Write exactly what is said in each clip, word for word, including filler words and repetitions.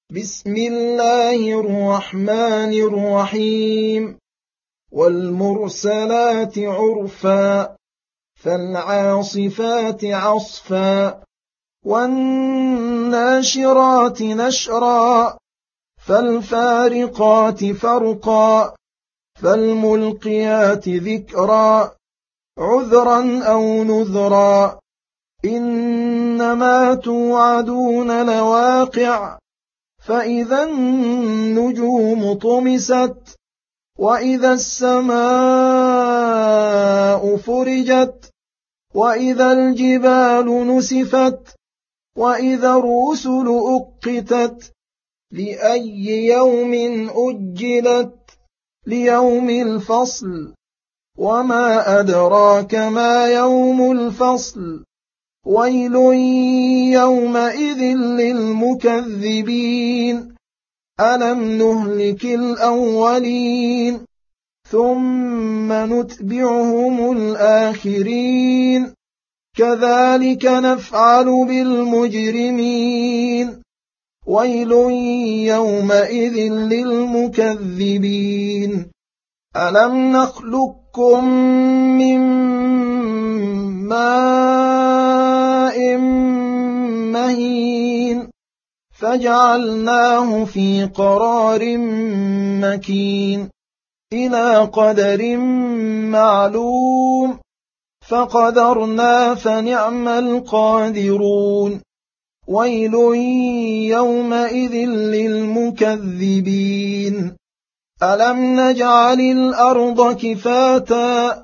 بسم الله الرحمن الرحيم والمرسلات عرفا فالعاصفات عصفا والناشرات نشرا فالفارقات فرقا فالملقيات ذكرا عذرا أو نذرا إنما توعدون لواقع فإذا النجوم طمست وإذا السماء فرجت وإذا الجبال نسفت وإذا الرسل أقتت لأي يوم أجلت ليوم الفصل وما أدراك ما يوم الفصل ويل يومئذ للمكذبين ألم نهلك الأولين ثم نتبعهم الآخرين كذلك نفعل بالمجرمين ويل يومئذ للمكذبين ألم نخلقكم من ماء مهين فجعلناه في قرار مكين إلى قدر معلوم فقدرنا فنعم القادرون ويل يومئذ للمكذبين ألم نجعل الأرض كفاتا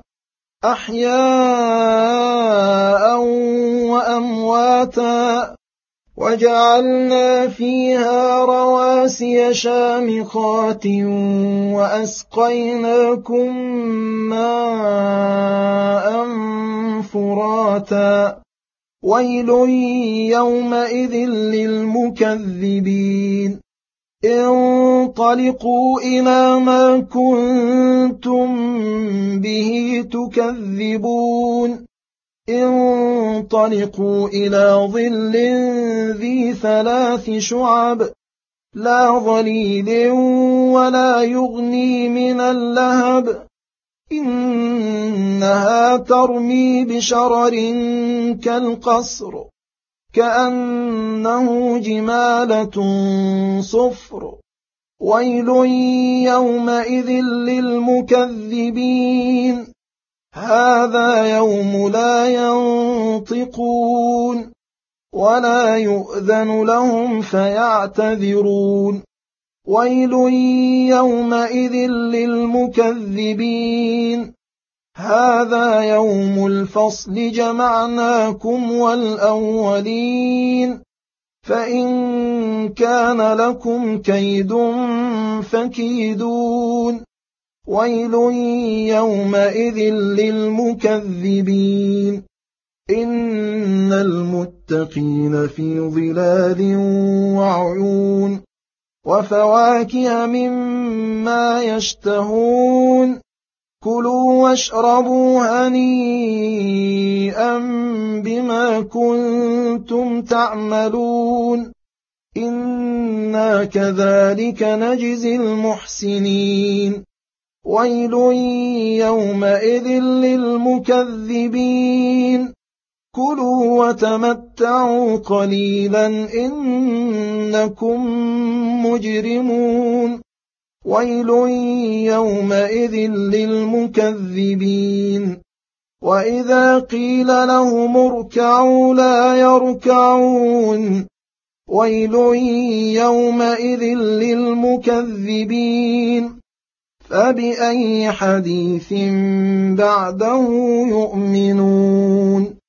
أحياء وأمواتا وجعلنا فيها رواسي شامخات وأسقيناكم ماء فراتا ويل يومئذ للمكذبين انطلقوا إلى ما كنتم به تكذبون انطلقوا إلى ظل ذي ثلاث شعب لا ظليل ولا يغني من اللهب إنها ترمي بشرر كالقصر كأنه جمالة صفر ويل يومئذ للمكذبين هذا يوم لا ينطقون ولا يؤذن لهم فيعتذرون ويل يومئذ للمكذبين هذا يوم الفصل جمعناكم والأولين فإن كان لكم كيد فكيدون ويل يومئذ للمكذبين إن المتقين في ظلال وعيون وفواكه مما يشتهون كلوا واشربوا هنيئا بما كنتم تعملون إنا كذلك نجزي المحسنين ويل يومئذ للمكذبين كلوا وتمتعوا قليلا إنكم مجرمون ويل يومئذ للمكذبين وإذا قيل لهم اركعوا لا يركعون ويل يومئذ للمكذبين فبأي حديث بعده يؤمنون